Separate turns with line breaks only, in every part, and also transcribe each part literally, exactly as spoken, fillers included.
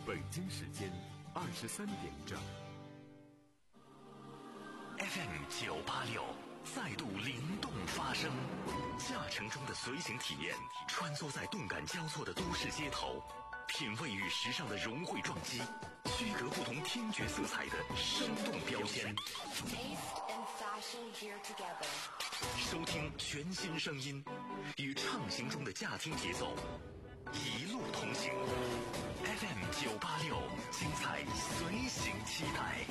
北京时间二十三点整。
F M 九八六再度灵动发声，驾乘中的随行体验，穿梭在动感交错的都市街头，品味与时尚的融汇撞击，区隔不同听觉色彩的生动标签。收听全新声音，与畅行中的驾听节奏，一路同行。F M 九八六，精彩随行期待。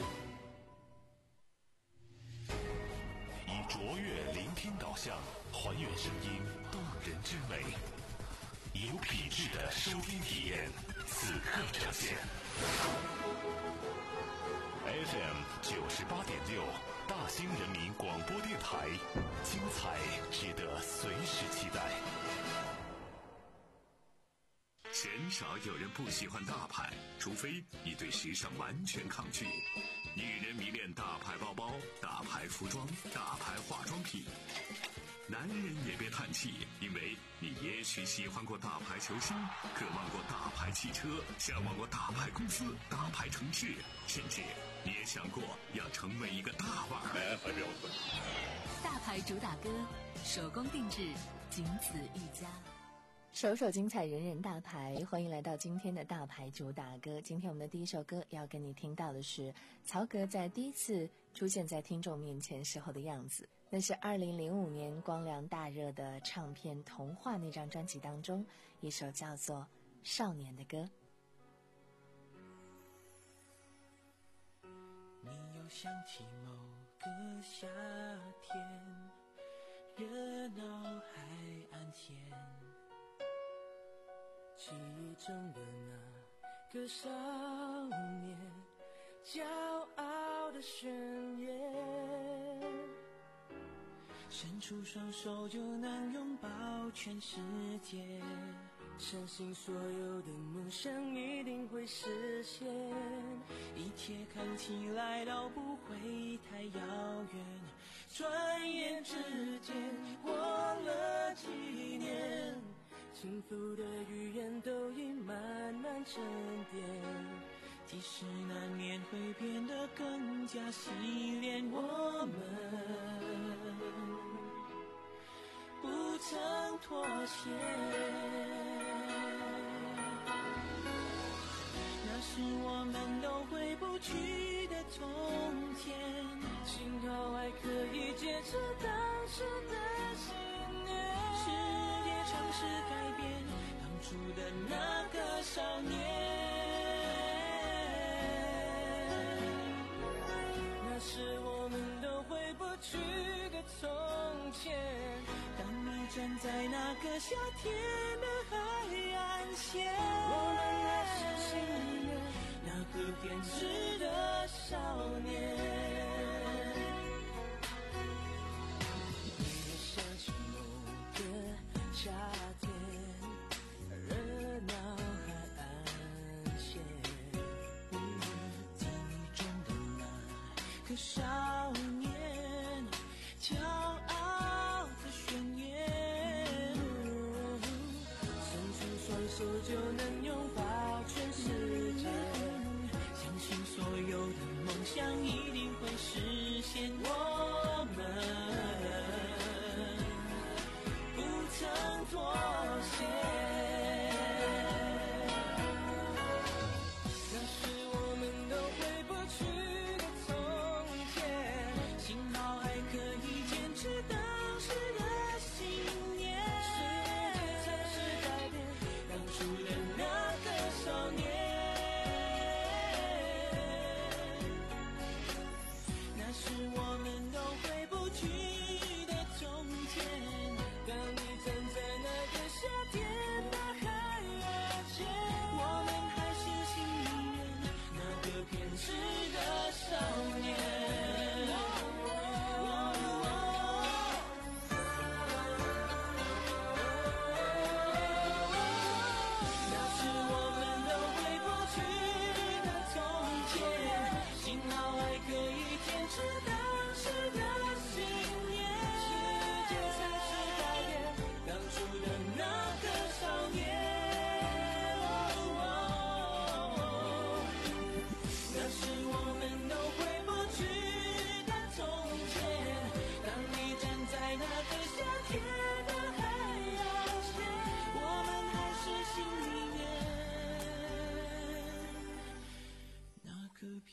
以卓越聆听导向，还原声音动人之美，有品质的收听体验，此刻呈现。F M 九十八点六，大兴人民广播电台，精彩值得随时期待。
鲜少有人不喜欢大牌，除非你对时尚完全抗拒。女人迷恋大牌包包、大牌服装、大牌化妆品。男人也别叹气，因为你也许喜欢过大牌球星，渴望过大牌汽车，向往过大牌公司、大牌城市，甚至你也想过要成为一个大腕儿。
大牌主打歌，手工定制，仅此一家。
首首精彩，人人大牌，欢迎来到今天的大牌主打歌。今天我们的第一首歌要跟你听到的是曹格在第一次出现在听众面前时候的样子，那是二零零五年光良大热的唱片《童话》那张专辑当中一首叫做《少年的歌》。
你又想起某个夏天，热闹海岸线，记忆中的那个少年，骄傲的宣言，伸出双手就能拥抱全世界，相信所有的梦想一定会实现，一切看起来都不会太遥远，转眼之间过了几年，幸福的语言都已慢慢沉淀，即使难免会变得更加洗练，我们不曾妥协，那是我们都回不去的从前，幸好还可以坚持当时的信念，世界尝试改变当初的那个少年，那是我们都回不去的从前，当你站在那个夏天的海岸线，我们还是幸运那个偏执的少年。你也想起某个夏天，热闹海岸线，记忆中的那个少年，骄傲的宣言，伸出双手就能拥抱全世界，相信所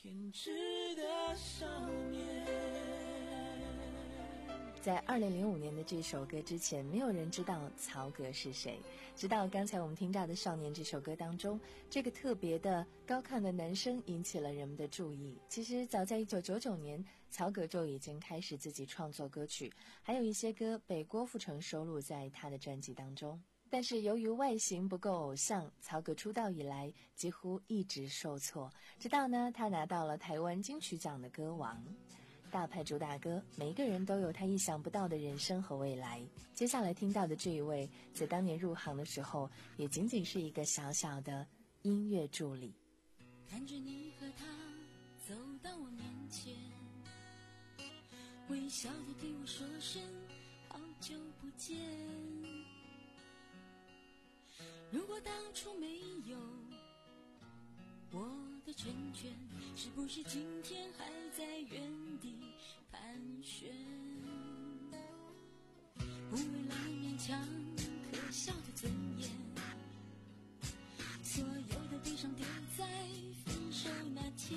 偏执的少年。
在二零零五年的这首歌之前，没有人知道曹格是谁。直到刚才我们听到的《少年》这首歌当中，这个特别的高亢的男声引起了人们的注意。其实早在一九九九年，曹格就已经开始自己创作歌曲，还有一些歌被郭富城收录在他的专辑当中。但是由于外形不够偶像，曹格出道以来几乎一直受挫，直到呢他拿到了台湾金曲奖的歌王。大牌主打歌，每一个人都有他意想不到的人生和未来。接下来听到的这一位，在当年入行的时候，也仅仅是一个小小的音乐助理。
看着你和他走到我面前，微笑地对我说声好久不见。如果当初没有我的成全，是不是今天还在原地盘旋？不为了勉强可笑的尊严，所有的悲伤丢在分手那天，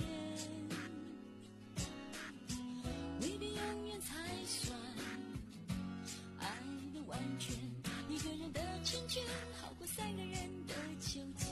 未必永远才算爱的完全，一个人的成全好过三个人的纠结。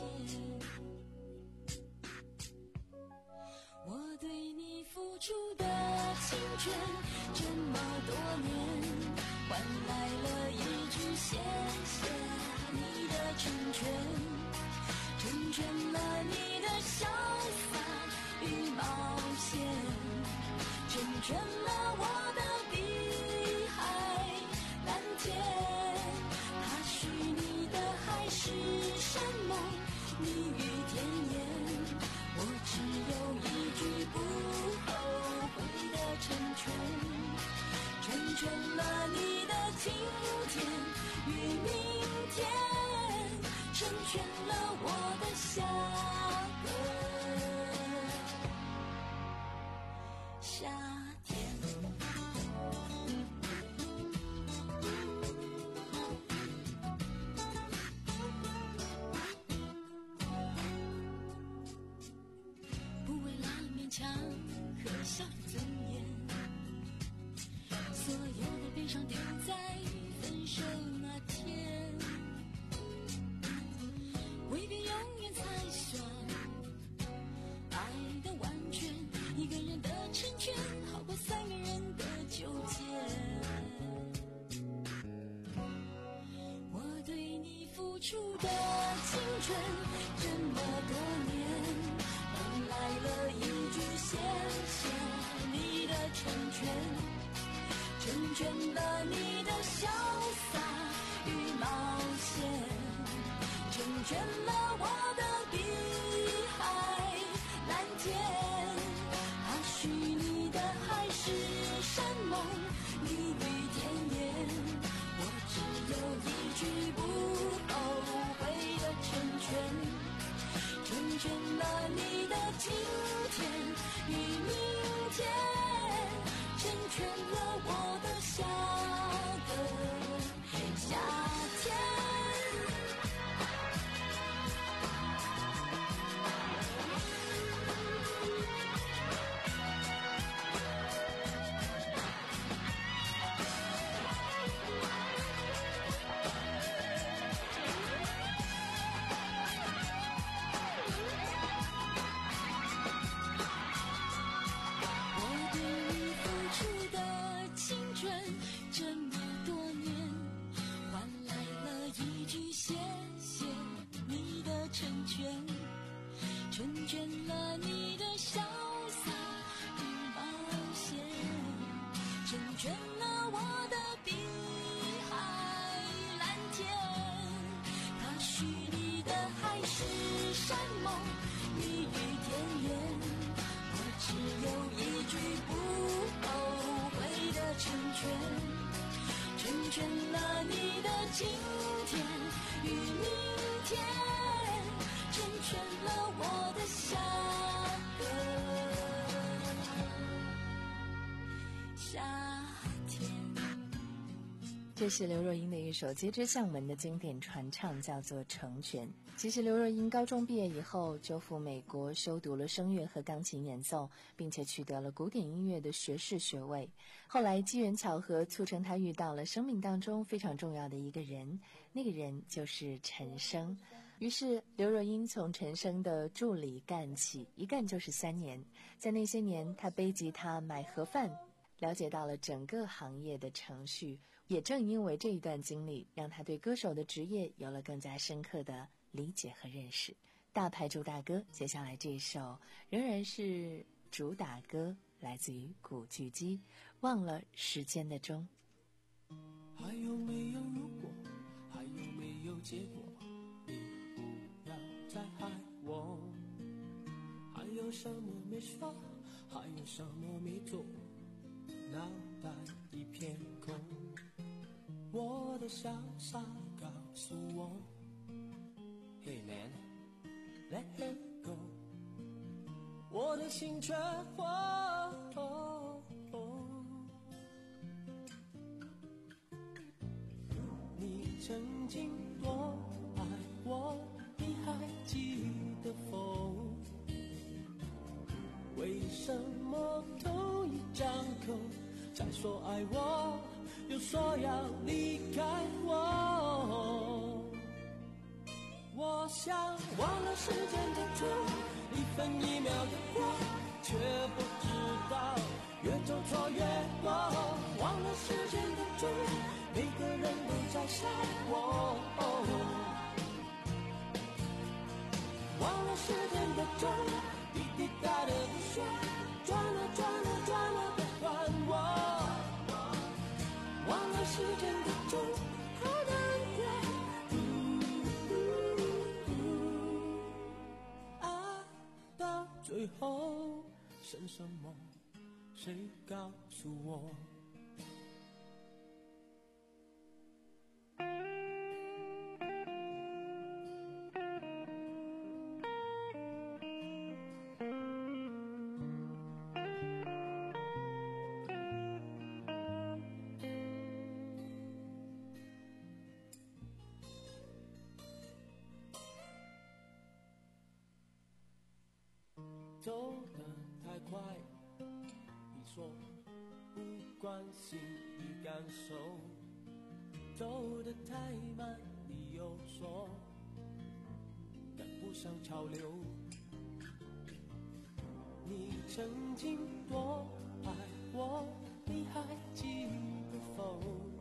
我对你付出的青春这么多年，换来了一句谢谢你的成全，成全了你的潇洒与冒险，成全了我的碧海蓝天。他许你的海誓山盟，蜜语甜言，我只有一句不后悔的成全，成全了你的今天与明天，成全了我的下个夏天。不为了勉强可笑的尊严，所有的悲伤丢在分手那天，未必永远才算爱的完全，一个人的成全好过三个人的纠结。我对你付出的青春这么多年，换来了一句谢谢你的成全，成全了你的潇洒与冒险，成全了我的碧海蓝天。他许你的海誓山盟，蜜语甜言，我只有一句不后悔的成全，成全了你的今天与明天，成全了我的下个夏天。我对你付出的青春这么多年，换来了一句谢谢你的成全，成全了你的潇洒与冒险，成全了我的碧海蓝天。他许你的海誓山盟，蜜语甜言，我只有一句不后悔的成全，成全了你的今天与明天，成全了我的下个夏天。
这是刘若英的一首街知巷闻的经典传唱，叫做《成全》。其实刘若英高中毕业以后就赴美国修读了声乐和钢琴演奏，并且取得了古典音乐的学士学位。后来机缘巧合促成她遇到了生命当中非常重要的一个人，那个人就是陈升。于是刘若英从陈升的助理干起，一干就是三年。在那些年，她背吉他买盒饭，了解到了整个行业的程序。也正因为这一段经历，让她对歌手的职业有了更加深刻的理解和认识。大牌主打歌，接下来这首仍然是主打歌，来自于古巨基，忘了时间的钟。
还有没有如果，还有没有结果，你不要再害我。还有什么没说，还有什么没做，脑袋一片空。我的潇洒告诉我 Hey man, let her go。 我的心却火、哦哦、你曾经多爱我，你还记得否？为什么同一张口才说爱我，又说要离开我？我想忘了时间的钟，一分一秒的过，却不知道越走错越多。忘了时间的钟，每个人都在想我。忘了时间的钟，滴滴答的不说，转了转了转了别还我。忘了时间的钟，好难过。爱到最后剩什么？谁告诉我？走得太快，你说不关心你感受；走得太慢，你又说赶不上潮流。你曾经多爱我，你还记得否？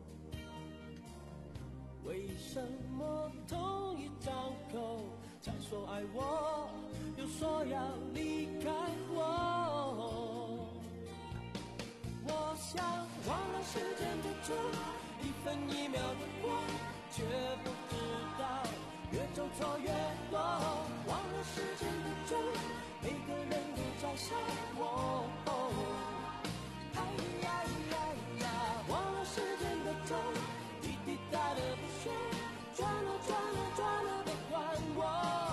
为什么同一张口才说爱我，又说要离开我？我想忘了时间的钟，一分一秒的过，却不知道越走错越多。忘了时间的钟，每个人都在想我。哎呀呀呀，忘了时间的钟，滴滴答的不说，转了转了转了别还我。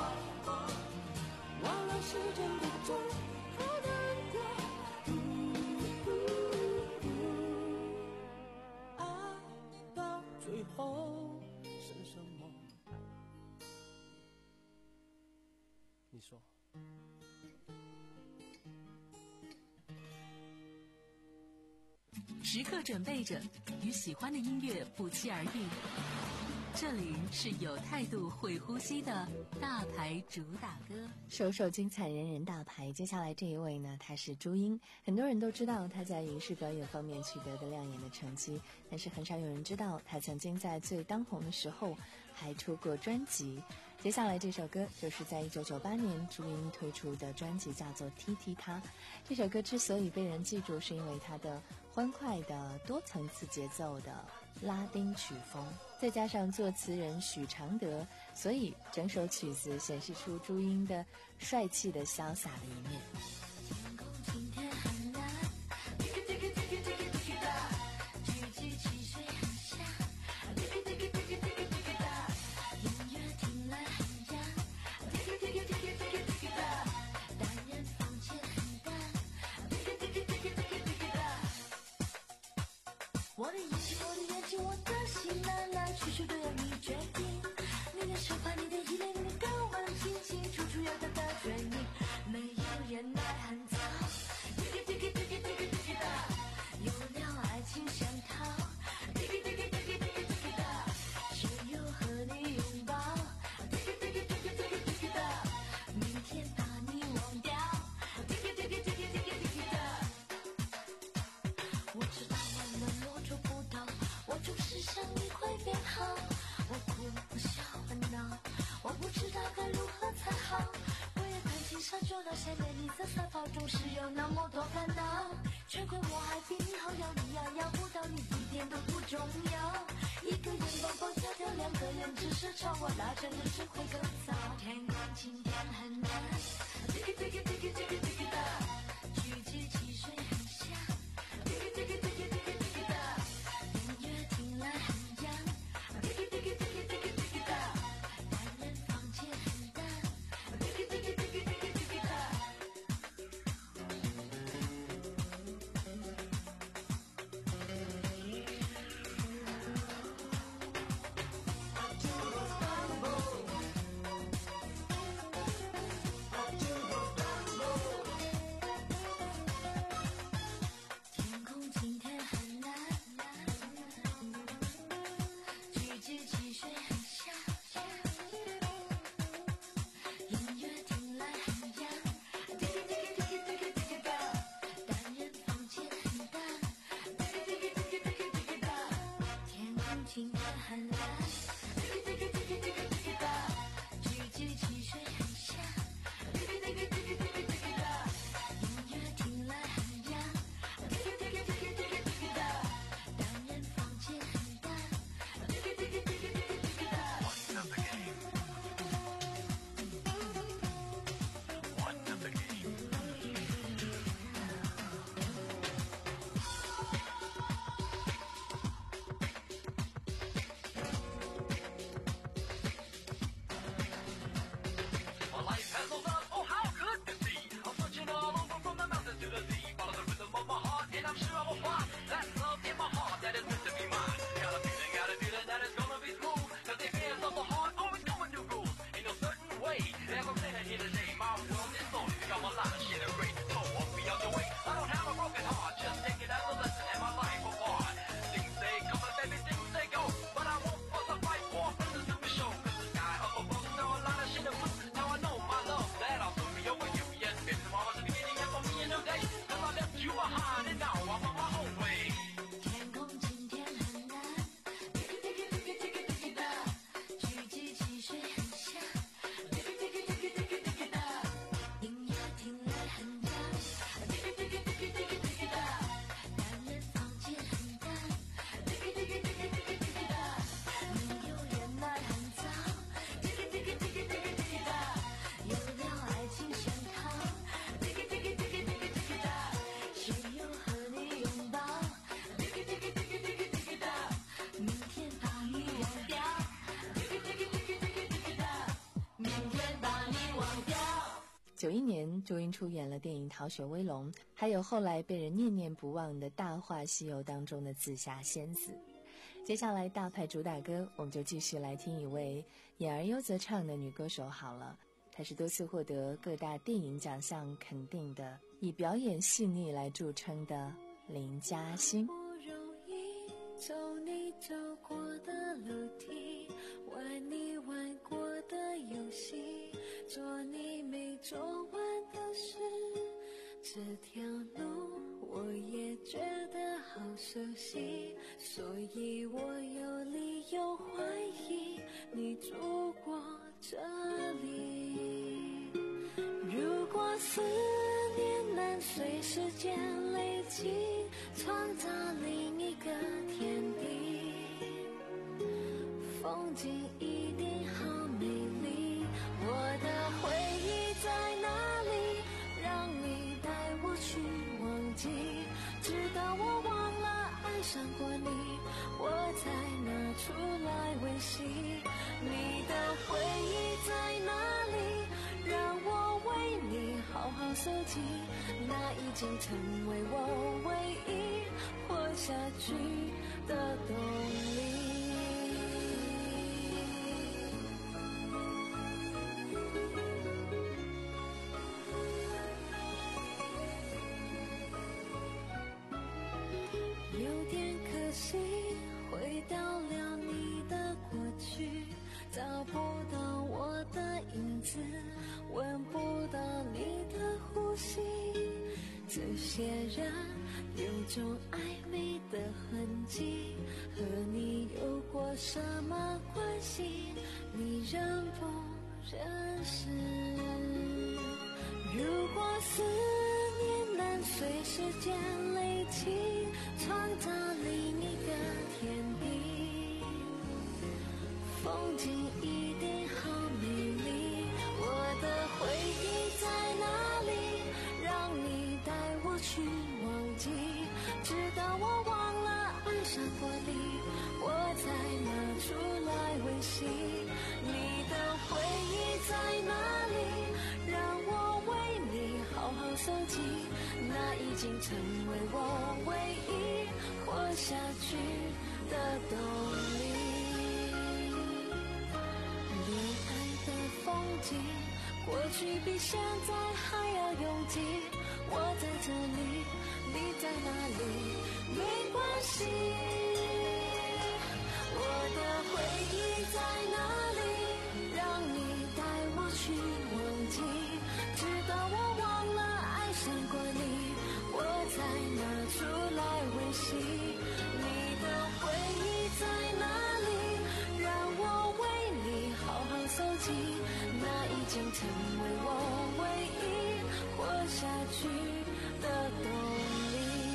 忘了时间的钟，好难过。爱到最后剩什么？你说。
时刻准备着，与喜欢的音乐不期而遇。这里是有态度、会呼吸的大牌主打歌，
首首精彩，人人大牌。接下来这一位呢，她是朱茵，很多人都知道她在影视表演方面取得的亮眼的成绩，但是很少有人知道她曾经在最当红的时候还出过专辑。接下来这首歌就是在一九九八年朱茵推出的专辑，叫做《踢踢踏》。这首歌之所以被人记住，是因为它的欢快的多层次节奏的拉丁曲风，再加上作词人许常德，所以整首曲子显示出朱茵的帅气的潇洒的一面。
我的眼睛，我的眼睛，我的心。 上就那些美丽色彩泡中是有那么多烦恼，穿过我海滨后要你遥遥不到，你一点都不重要。一个人蹦蹦跳跳，两个人只是吵，我那真的只会更糟。天空今天很蓝，滴滴滴滴滴滴滴滴答，聚集汽水很香，滴滴滴滴滴滴滴滴答，音乐听来很痒，滴滴滴滴滴滴滴滴答，单人房间很大，滴滴滴滴滴滴滴滴答。天空今天很蓝，聚集汽水很香，音乐听来很痒，滴滴滴滴滴滴滴滴答，单人房间很大，滴滴滴滴滴滴滴答。天空今天很蓝，滴滴滴滴滴滴滴答，聚集汽水很香，滴滴滴滴滴滴滴答，音乐听来很痒，滴滴滴滴滴滴滴答，单人房间很大，滴滴滴滴滴滴滴答。
My life has no love, oh how good to be. I'm searching all over from the mountains to the sea. Follow the rhythm of my heart and I'm sure I will find that love in my heart that is meant to be mine. Got a feeling, got a feeling that it's gonna be smooth. Cause the affairs of the heart always come with new rules. Ain't no certain way that I'm saying here today. My world is lonely, got a lot of shit to break. So won't be on your way. I don't have a broken heart, just take it as a lesson and my life will hard. Things they come and baby, things they go. But I won't fuss a fight for for the super show. Cause the sky up above know a lot of shit to blue. Now I know my love that I'll soon be over you. Yes, baby, tomorrow's the beginning and for me a new day. Cause I left you behind and now I'm on my own way.
天空今天很蓝，滴滴滴滴滴滴滴滴答，聚集汽水很香，滴滴滴滴滴滴滴滴答，音乐听来很痒，滴滴滴滴滴滴滴滴答，单人房间很大，滴滴滴滴滴滴滴滴答，没有人爱很早，滴滴滴滴滴滴滴滴答，有了爱情相靠，滴滴滴滴滴滴滴滴答，谁又和你拥抱？滴滴滴滴滴滴滴滴滴答，明天把你忘掉。滴滴滴滴滴滴滴滴答，明天把你忘掉。
九一年，朱茵出演了电影《逃学威龙》，还有后来被人念念不忘的《大话西游》当中的紫霞仙子。接下来大牌主打歌，我们就继续来听一位演而优则唱的女歌手好了。她是多次获得各大电影奖项肯定的，以表演细腻来著称的林嘉欣。
不容易走你走过的楼梯，玩你玩过的游戏，做你没做完的事，这条路我也觉得好熟悉，所以我有理由怀疑你住过这里。如果思念能随时间累积，创造另一个天地，风景一定好美丽。我的回忆在哪里？让你带我去忘记，直到我忘了爱上过你，我才拿出来温习。你的回忆在哪里？让我为你好好收集，那已经成为我唯一活下去的动力。有点可惜，回到了你的过去，找不到我的影子，闻不到你的呼吸，这些人有种暧昧的痕迹，和你有过什么关系？你认不认识？ 思念能随时间累积，创造另一个天地。风景一定好美丽，我的回忆在哪里？让你带我去忘记，直到我忘了爱上过你，我才拿出来温习。你的回忆在哪里？让我为你好好收集，那已经成为我唯一活下去的动力。恋爱的风景，过去比现在还要拥挤。我在这里，你在哪里？没关系。我的回忆在哪里？让你带我去忘记，直到我忘了爱上过你，我才拿出来温习。你的回忆在哪里？让我为你好好收集，那已经成为我唯一活下去的动力。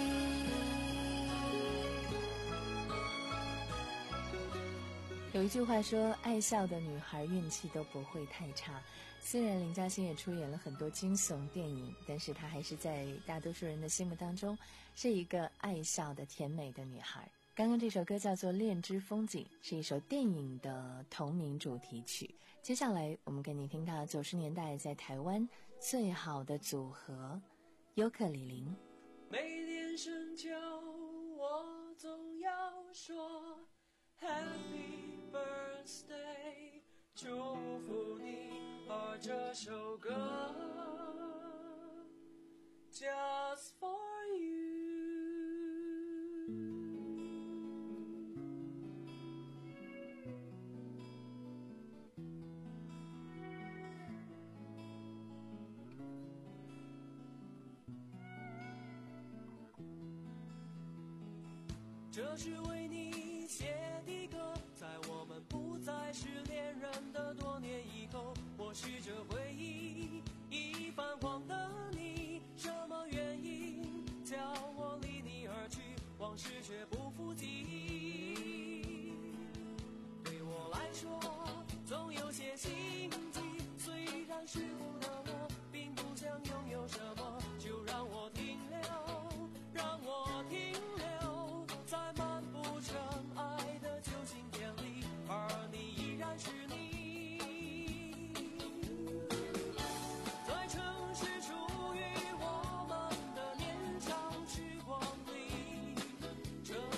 有一句话说，爱笑的女孩运气都不会太差。虽然林嘉欣也出演了很多惊悚电影，但是她还是在大多数人的心目当中是一个爱笑的甜美的女孩。刚刚这首歌叫做《恋之风景》，是一首电影的同名主题曲。接下来我们给你听到九十年代在台湾最好的组合尤克里里。
每天深秋我总要说 Happy Birthday， 祝福你，而这首歌 Just for you。这是为你写的歌，在我们不再是恋人的多年以后，我试着回忆已泛黄的你，什么原因叫我离你而去，往事却不复记忆。对我来说总有些心悸，虽然世故的我并不想拥有什么，就让我停留，让我停留在漫不尘埃的旧情天里，而你依然是你。在城市属于我们的年长时光里，这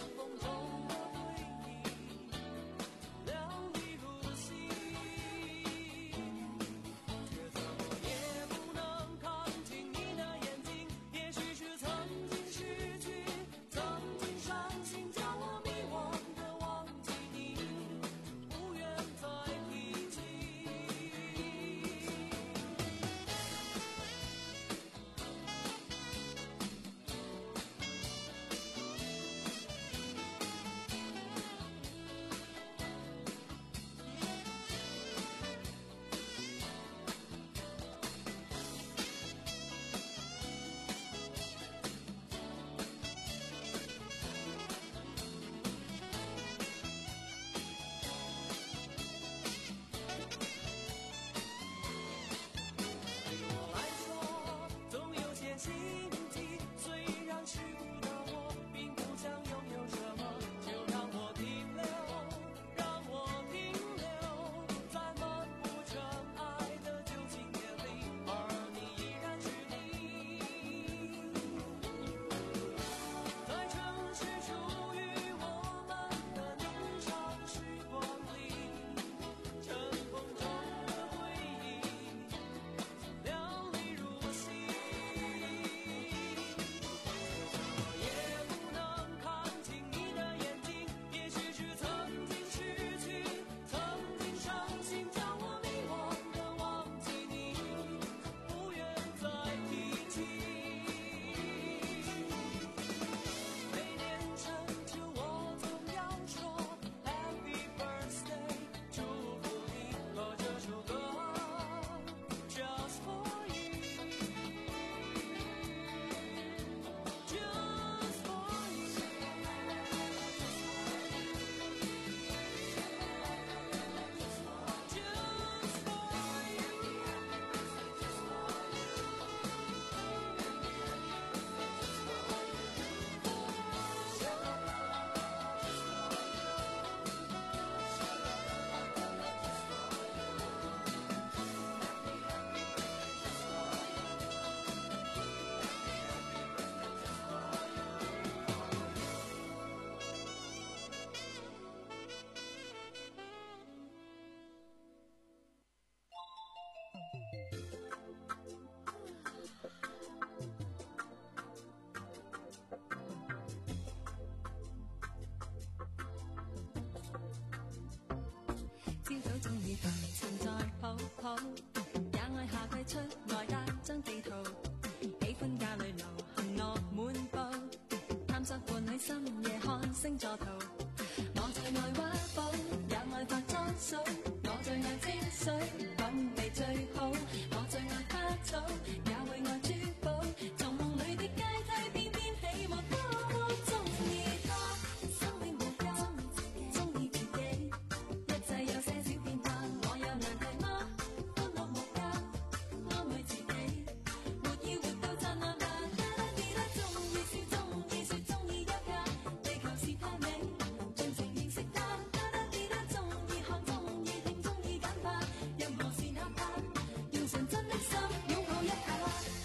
好，也愛夏季出外加張地圖，喜歡家裏流行樂滿布，探索伴侶深夜看星座圖。我最愛畫布，也愛化妝掃，我最愛清水滾地最好，我最愛花草，也會愛珠寶，從夢裏的階梯翩翩起舞，多麼鍾意它，生命無價，鍾意自己，一切有些小變化，我有難題嗎？歡樂無價，安慰自己，活要活到燦爛吧，啦啦啲啦，鍾意笑，鍾意說，鍾意休假，地球是太美，盡情認識它，啦啦啲啦，鍾意看，鍾意聽，鍾意簡化，任何事哪怕用純真的心擁抱一下。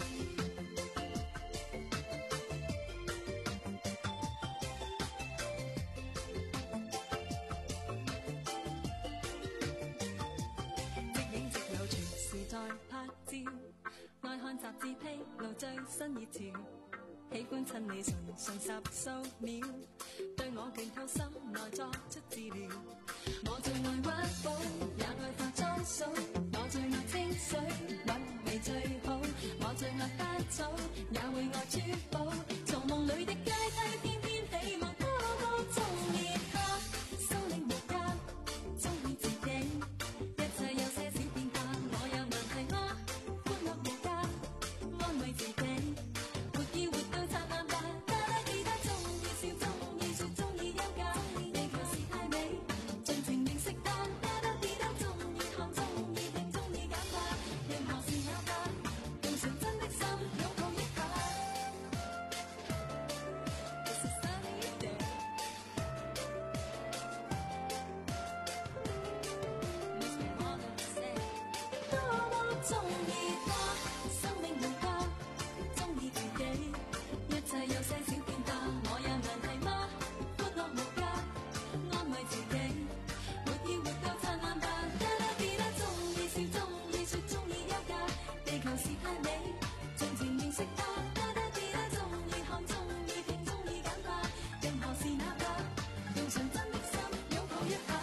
即影即有，隨時在拍照，愛看雜誌披露最新熱潮，喜歡親你純純十數秒，對我倦透心內作出治療。我最愛畫布，也愛化妝掃，我最愛清水韻味最好，我最愛花草，也會愛珠寶，從夢裏的階梯翩翩起舞，多麼鍾意它，生命無價，鍾意自己，一切有些小變化，我有難題嗎？歡樂無價，安慰自己，活要活到燦爛吧，啦啦啲啦，鍾意笑，鍾意說，鍾意休假，地球是太美，盡情認識它，啦啦啲啦，鍾意看，鍾意聽，鍾意簡化，任何事哪怕用純真的心擁抱一下。It's a sunny day. Makes me wanna say，多麼鍾意它，生命無價，鍾意自己，一切有些小變化，我有難題嗎？歡樂無價，安慰自己，活要活到燦爛吧，啦啦啲啦，鍾意笑，鍾意說，鍾意休假，地球是太美，盡情認識它，啦啦啲啦，鍾意看，鍾意聽，鍾意簡化，任何事哪怕用純真的心擁抱一下。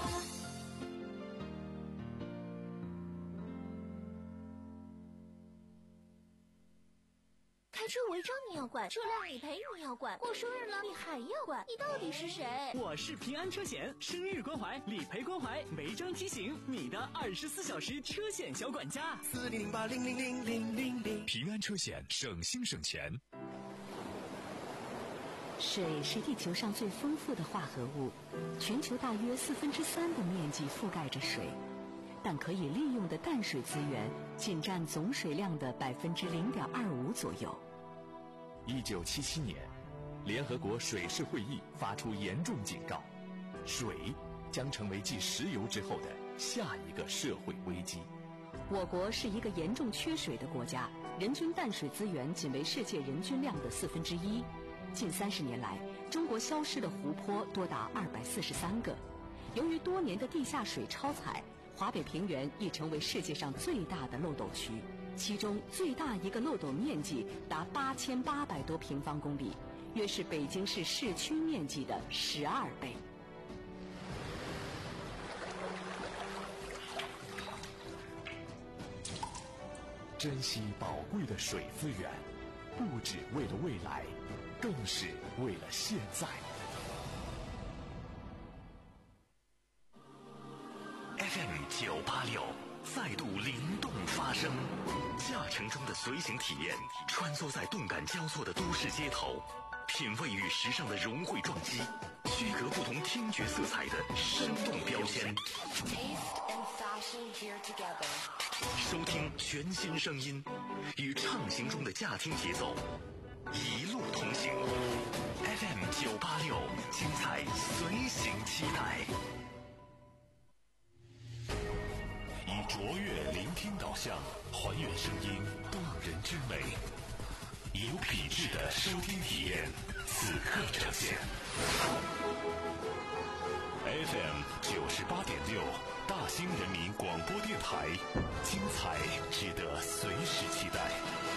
开车违章你要管，车辆理赔你要管，过生日了你还要管，你到底是谁？
我是平安车险，生日关怀、理赔关怀、违章提醒，你的二十四小时车险小管家。
四零零八零零零零零零。
平安车险，省心省钱。
水是地球上最丰富的化合物，全球大约四分之三的面积覆盖着水，但可以利用的淡水资源仅占总水量的百分之零点二五左右。
一九七七年，联合国水事会议发出严重警告，水将成为继石油之后的下一个社会危机。
我国是一个严重缺水的国家，人均淡水资源仅为世界人均量的四分之一。近三十年来，中国消失的湖泊多达二百四十三个。由于多年的地下水超采，华北平原已成为世界上最大的漏斗区，其中最大一个漏斗面积达八千八百多平方公里，约是北京市市区面积的十二倍。
珍惜宝贵的水资源，不只为了未来，更是为了现在。
F M 九八六再度灵动发声，驾乘中的随行体验，穿梭在动感交错的都市街头，品味与时尚的融汇撞击，区隔不同听觉色彩的生动标签。收听全新声音，与畅行中的驾听节奏，一路同行。F M 九八六，精彩随行期待。
以卓越聆听导向，还原声音动人之美，以有品质的收听体验，此刻呈现。F M 九十八点六，大兴人民广播电台，精彩值得随时期待。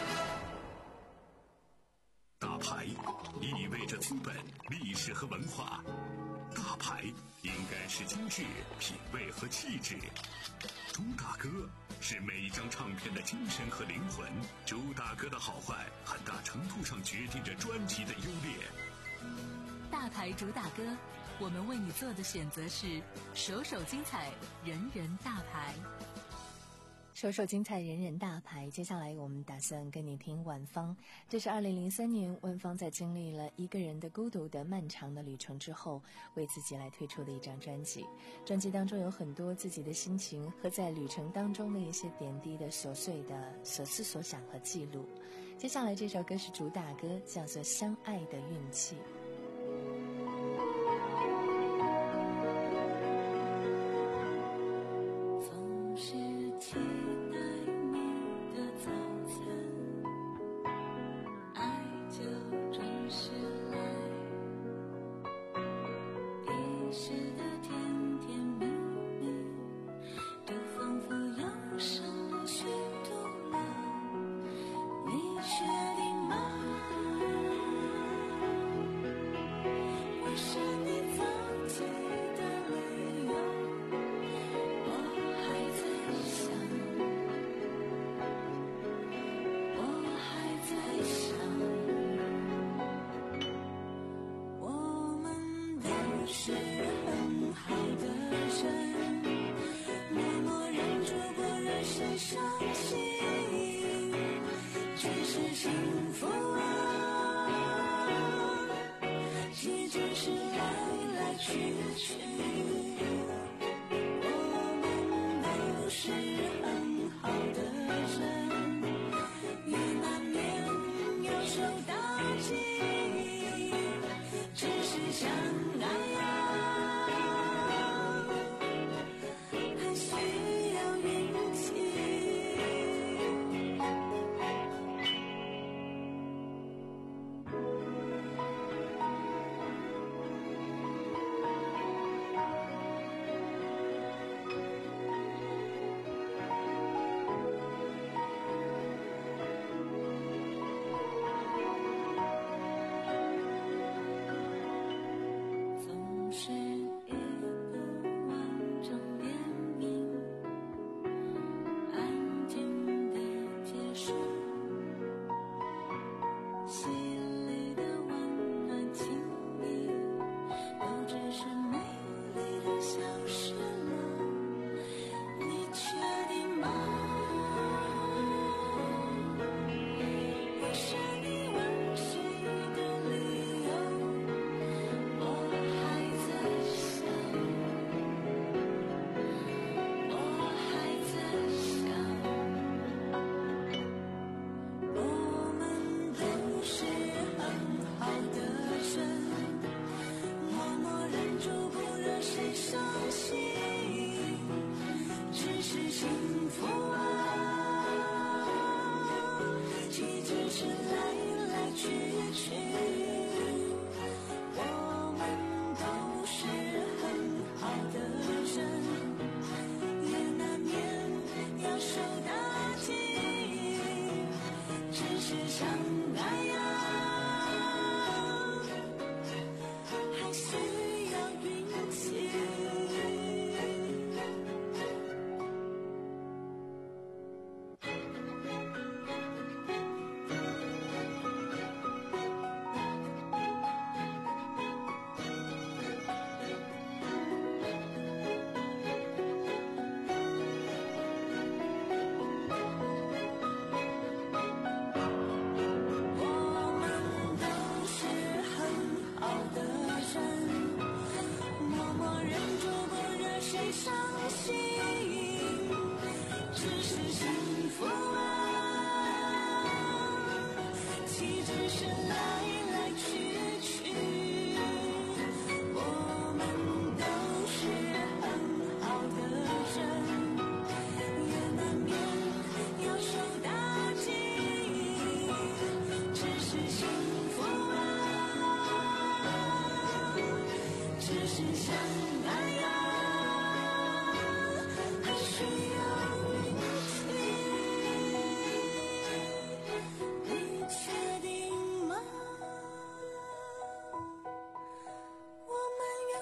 大牌意味着资本、历史和文化，大牌应该是精致、品味和气质。朱大哥是每一张唱片的精神和灵魂。主打歌的好坏，很大程度上决定着专辑的优劣。
大牌主打歌，我们为你做的选择是首首精彩，人人大牌。
首首精彩，人人大牌。接下来我们打算跟你听晚芳。这是二零零三年晚芳在经历了一个人的孤独的漫长的旅程之后，为自己来推出的一张专辑。专辑当中有很多自己的心情和在旅程当中的一些点滴的琐碎的所思所想和记录。接下来这首歌是主打歌，叫做《相爱的运气》。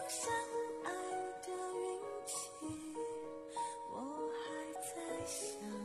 想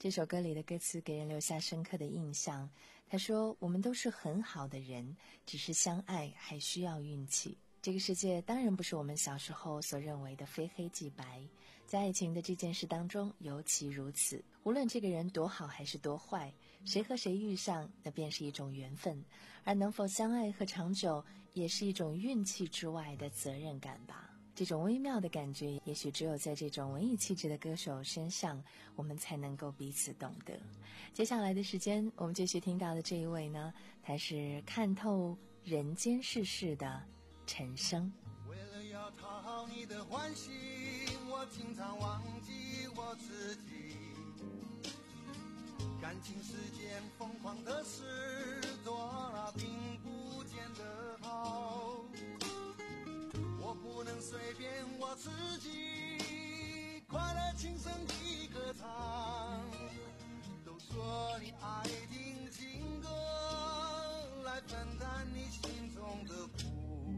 这首歌里的歌词给人留下深刻的印象。他说，我们都是很好的人，只是相爱还需要运气。这个世界当然不是我们小时候所认为的非黑即白，在爱情的这件事当中尤其如此。无论这个人多好还是多坏，谁和谁遇上，那便是一种缘分，而能否相爱和长久，也是一种运气之外的责任感吧。这种微妙的感觉，也许只有在这种文艺气质的歌手身上，我们才能够彼此懂得。接下来的时间，我们继续听到的这一位呢，他是看透人间世事的陈升。
为了要讨好你的欢心，我经常忘记我自己。感情世间疯狂的事多了，并不见得好。我不能随便我自己，快乐轻声地歌唱。都说你爱听情歌，来分担你心中的苦。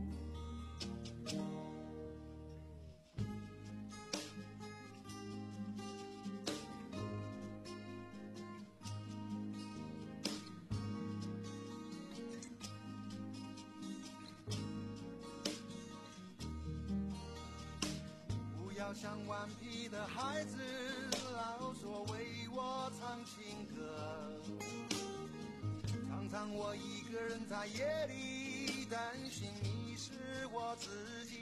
不要像顽皮的孩子，老说为我唱情歌。常常我一个人在夜里担心迷失我自己，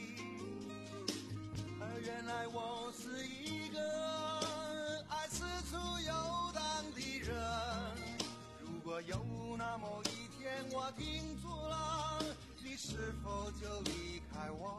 而原来我是一个爱四处游荡的人。如果有那么一天我停住了，你是否就离开我？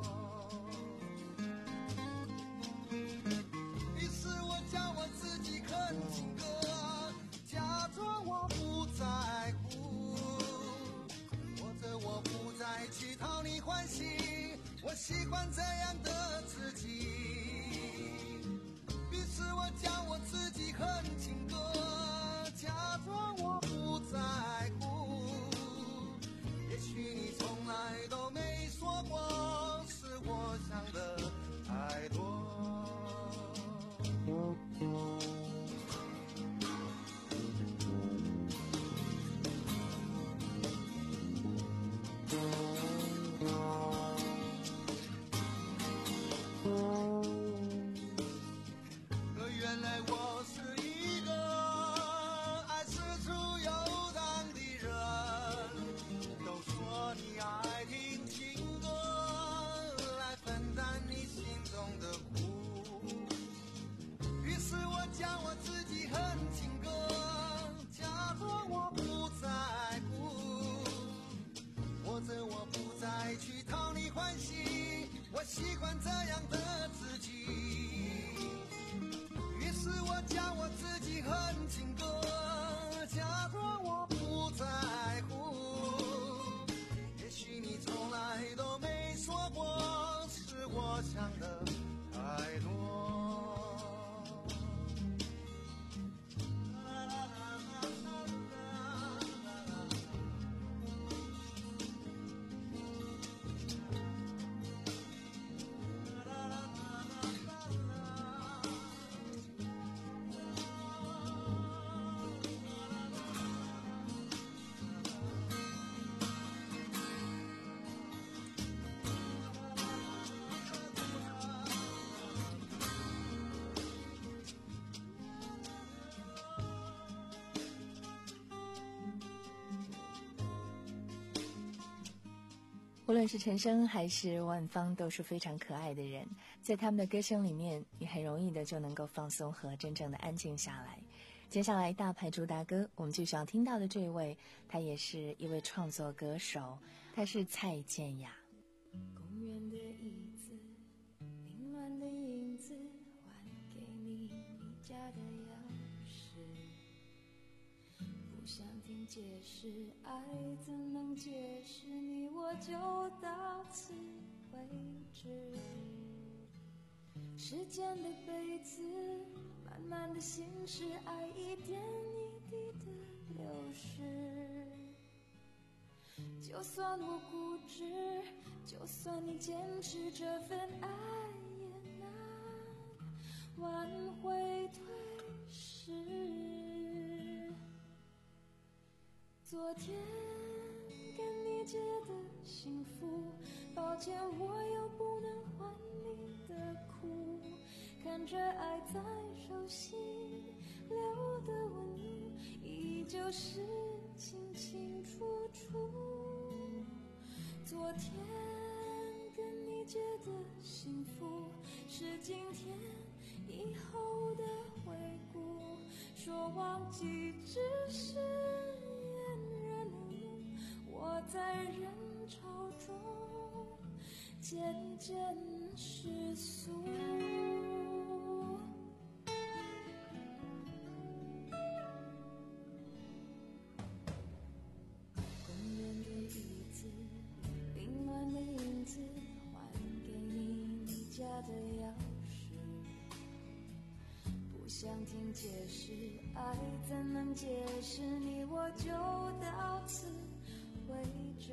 于是我叫我自己哼情歌，假装我不在乎，或者我不再去讨你欢喜，我喜欢这样的自己。于是我叫我自己哼情歌，假装我不在乎，也许你从来都没说过，是我想的太多。可原来我是一个爱四处游荡的人。都说你爱听情歌，来分担你心中的苦。于是我叫我自己哼情歌，假装我不在乎，或者我不再去讨你欢喜，我喜欢这样的自己。于是我叫我自己哼情歌，假装我不在乎，也许你从来都没说过，是我想的太多。
无论是陈升还是万芳都是非常可爱的人，在他们的歌声里面，你很容易的就能够放松和真正的安静下来。接下来大牌主打歌，我们继续要听到的这位，他也是一位创作歌手，他是蔡健雅。
公园的椅子，凌乱的影子，还给你你家的钥匙。不想听解释，爱怎能解释？你我就到此为止。时间的杯子，慢慢的心事，爱一点一滴的流逝。就算我固执，就算你坚持，这份爱也难挽回退失。 看着爱在手心留的纹路，依旧是清清楚楚。昨天跟你借的幸福，是今天以后的回顾。说忘记只是掩人耳目，我在人潮中渐渐失速。公园的椅子，凌乱的影子，还给你你家的钥匙。不想听解释，爱怎能解释？你我就到此为止。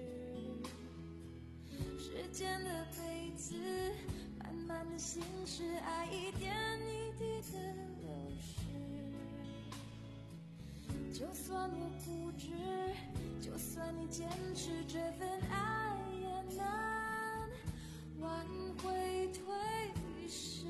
时间的杯子，慢慢的心事，爱一点一滴的流失。就算我固执，就算你坚持，这份爱也难挽回退失。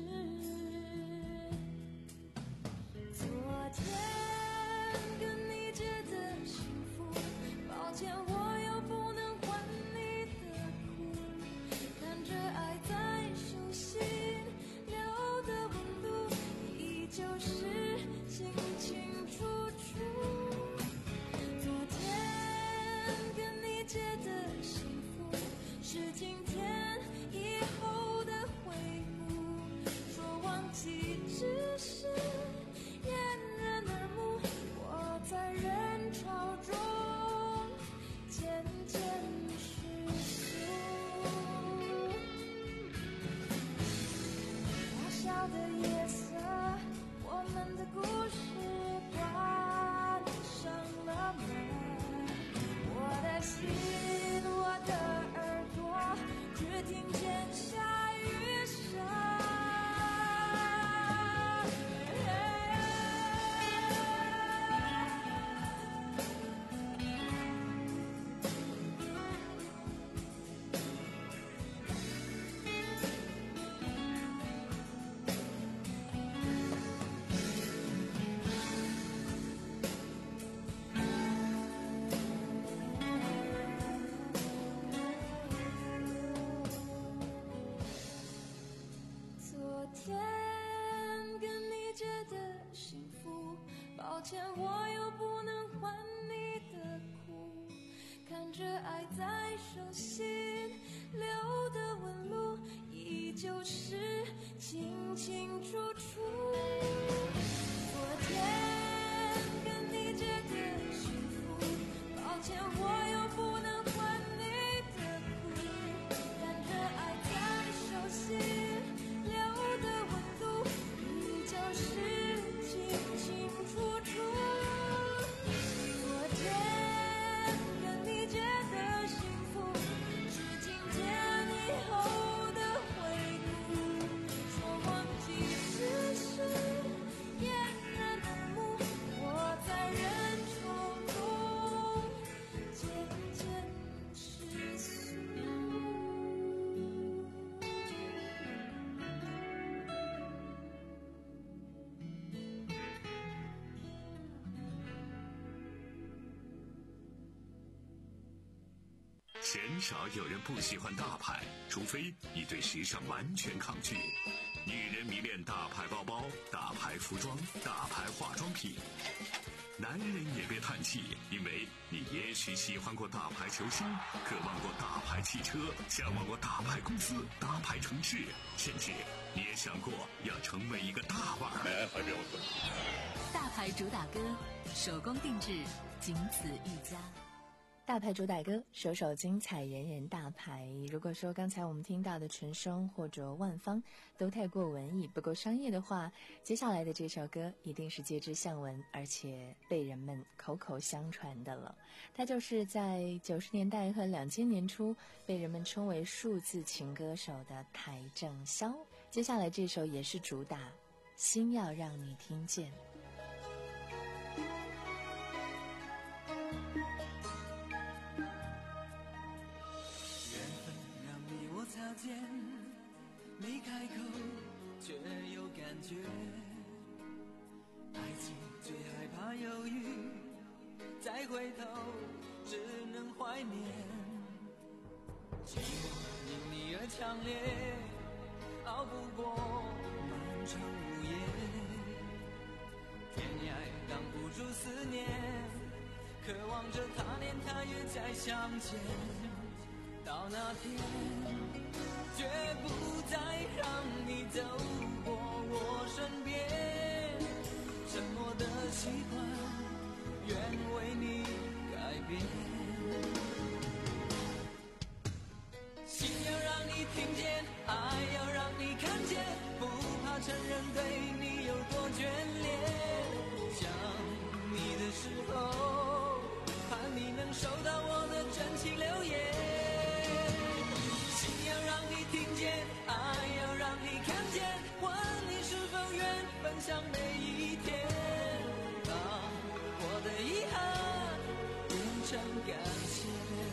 昨天跟你借的幸福，抱歉我又不能还你的苦。看着爱在手心留的温度，依旧是清清楚楚。昨天跟你借的幸福，是今天以后的回顾。说忘记只是掩人耳目，我在人潮中渐渐失速。小小的夜色，我们的故事关上了门。我的心，我的耳朵，只听见下雨声。昨天跟你借的幸福，抱歉我又不能还你的苦。看着爱在手心留的纹路，依旧是清清楚楚。昨天跟你借的幸福，抱歉我又不能还你的苦。看着爱在手心留的温度，依旧是清清楚楚。昨天跟你借的幸福，是今天以后的回顾。说忘记只是掩人耳目，我在人潮中渐渐失速。
鲜少有人不喜欢大牌，除非你对时尚完全抗拒。女人迷恋大牌包包、大牌服装、大牌化妆品。男人也别叹气，因为你也许喜欢过大牌球星，渴望过大牌汽车，向往过大牌公司、大牌城市，甚至你也想过要成为一个大腕儿。
大牌主打歌，手工定制，仅此一家。
大牌主打歌，首首精彩，人人大牌。如果说刚才我们听到的陈升或者万芳都太过文艺不够商业的话，接下来的这首歌一定是皆知巷闻，而且被人们口口相传的了。它就是在九十年代和两千年初被人们称为数字情歌手的邰正宵。接下来这首也是主打，心要让你听见。
擦肩，没开口，却又感觉，爱情最害怕犹豫，再回头只能怀念。寂寞因你而强烈，熬不过漫长午夜。天涯挡不住思念，渴望着他年他月再相见。到那天，绝不再让你走过我身边。沉默的习惯，愿为你改变。心要让你听见，爱要让你看见，不怕承认对你有多眷恋。想你的时候，盼你能收到我的真情留言。心要让你听见，爱要让你看见，问你是否愿分享每一天，把我的遗憾变成感谢。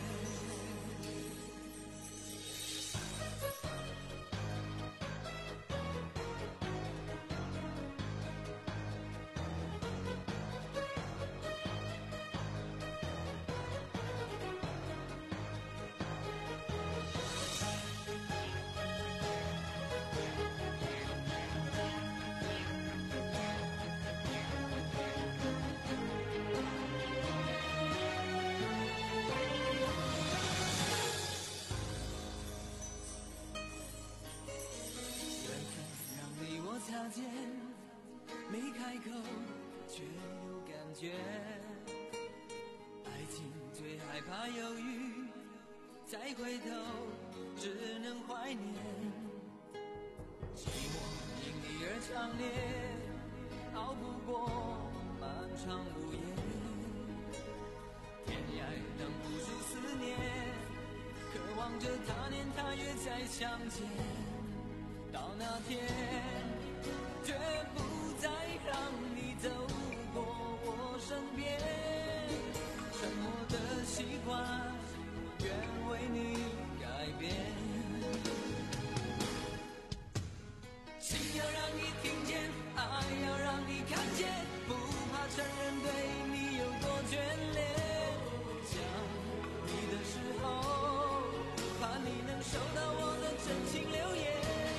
擦肩，没开口却有感觉。爱情最害怕犹豫，再回头只能怀念。寂寞因你而强烈，熬不过漫长午夜。天涯挡不住思念，渴望着他年他月再相见。到那天，绝不再让你走过我身边。沉默的习惯，愿为你改变。心要让你听见，爱要让你看见，不怕承认对你有多眷恋。想你的时候，怕你能收到我的真情留言。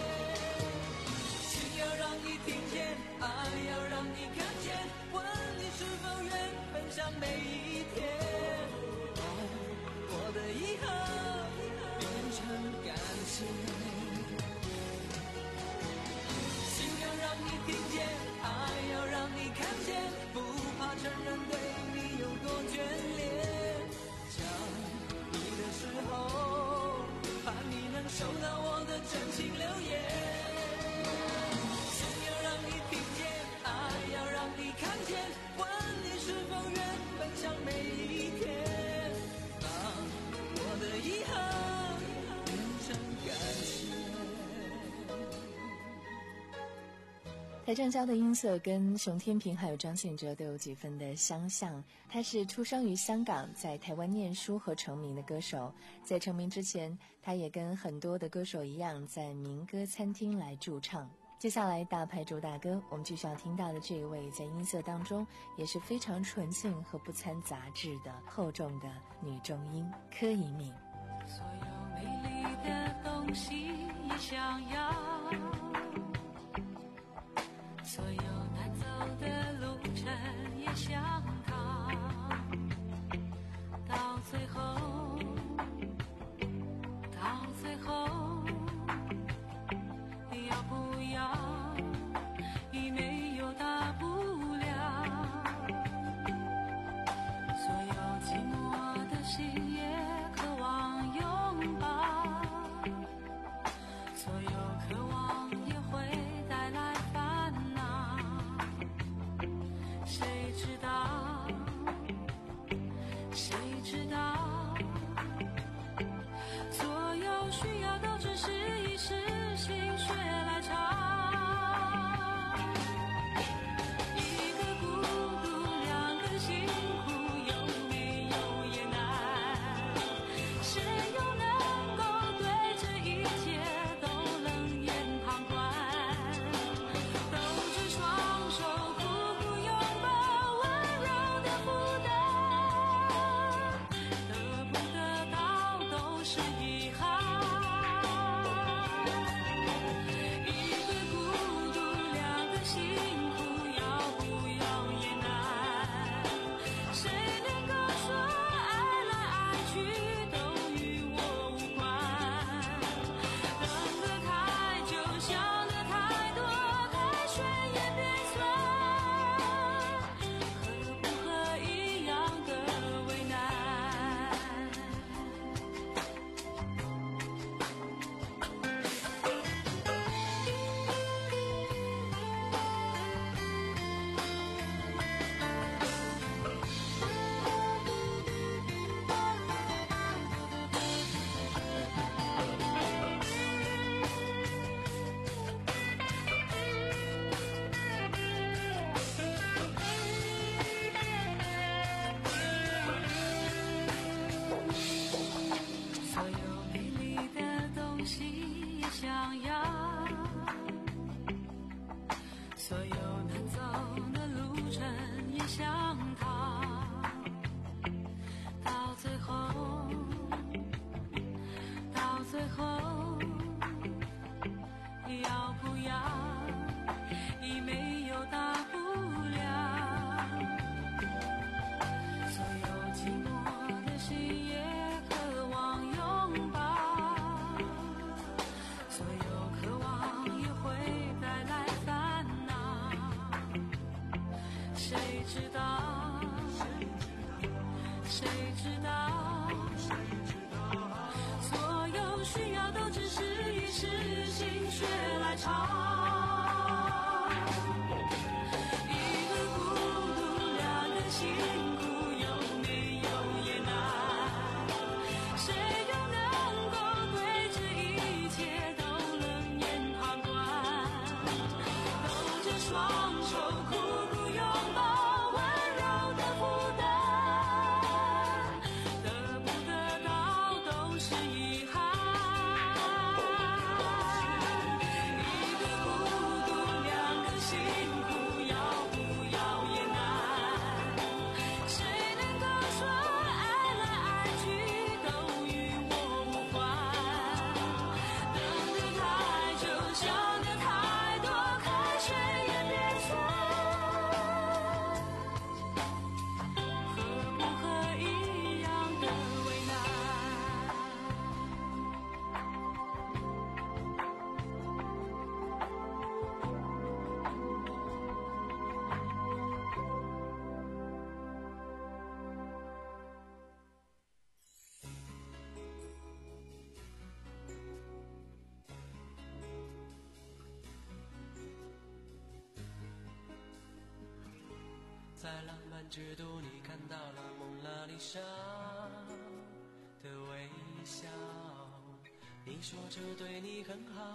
听见，爱要让你看见，问你是否愿分享每一天，把我的遗憾变成感谢。心要让你听见，爱要让你看见，不怕承认对你有多眷恋。想你的时候，盼你能收到我的真情留言。看见，问你是否愿分享每一天，把我的遗憾变成感谢。
邰正宵的音色跟熊天平还有张信哲都有几分的相像。他是出生于香港，在台湾念书和成名的歌手。在成名之前，他也跟很多的歌手一样，在民歌餐厅来驻唱。接下来大牌主打歌，我们继续要听到的这一位，在音色当中也是非常纯净和不掺杂质的厚重的女中音柯以敏。
所有美丽的东西也想要，所有难走的路程也想逃，到最后到最后要不要已没有大不了，所有寂寞的心也渴望拥抱，所有渴望拥所有难走的路程也像他，到最后，到最后，要不要已没有大不了，所有寂寞的心也渴望拥抱，所有渴望也会带来烦恼，谁知道，谁知道，所有需要都只是一时心血来潮。
在浪漫之都，你看到了蒙娜丽莎的微笑。你说这对你很好，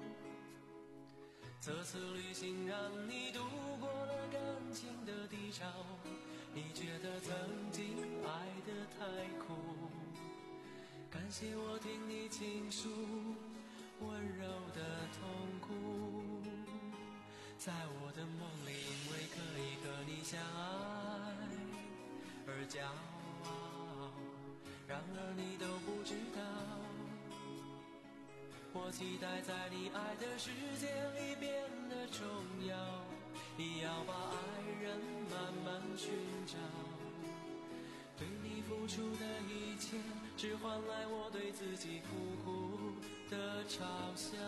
这次旅行让你度过了感情的低潮。你觉得曾经爱得太苦，感谢我听你倾诉温柔的痛苦。在我的梦里，因为可以和你相爱而骄傲，然而你都不知道，我期待在你爱的世界里变得重要。你要把爱人慢慢寻找，对你付出的一切，只换来我对自己苦苦的嘲笑。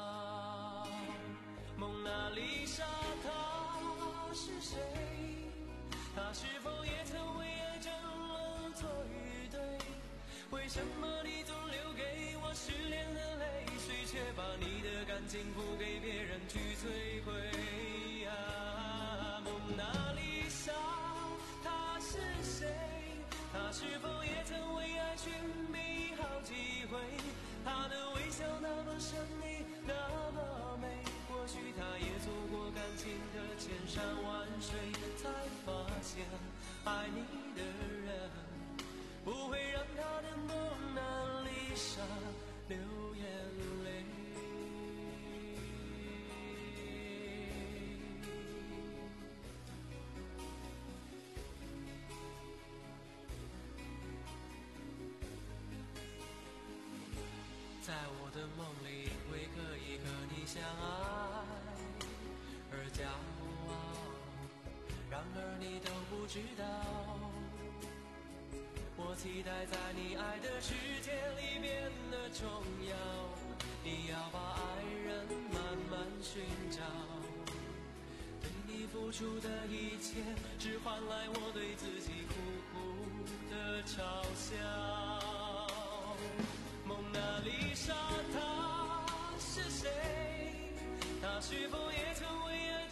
蒙娜丽莎她是谁？她是否也曾为爱争了错与对？为什么你总留给我失恋的泪水，却把你的感情付给别人去摧毁啊？蒙娜丽莎她是谁？她是否也曾为爱寻觅好几回？她的微笑那么神秘，那么美，或许他也走过感情的千山万水，才发现爱你的人不会让他的蒙娜丽莎流眼泪。在我的梦里，因为可以和你相爱而骄傲，然而你都不知道，我期待在你爱的世界里变得重要。你要把爱人慢慢寻找，对你付出的一切，只换来我对自己苦苦的嘲笑。蒙娜丽莎她是谁？她是否也曾为爱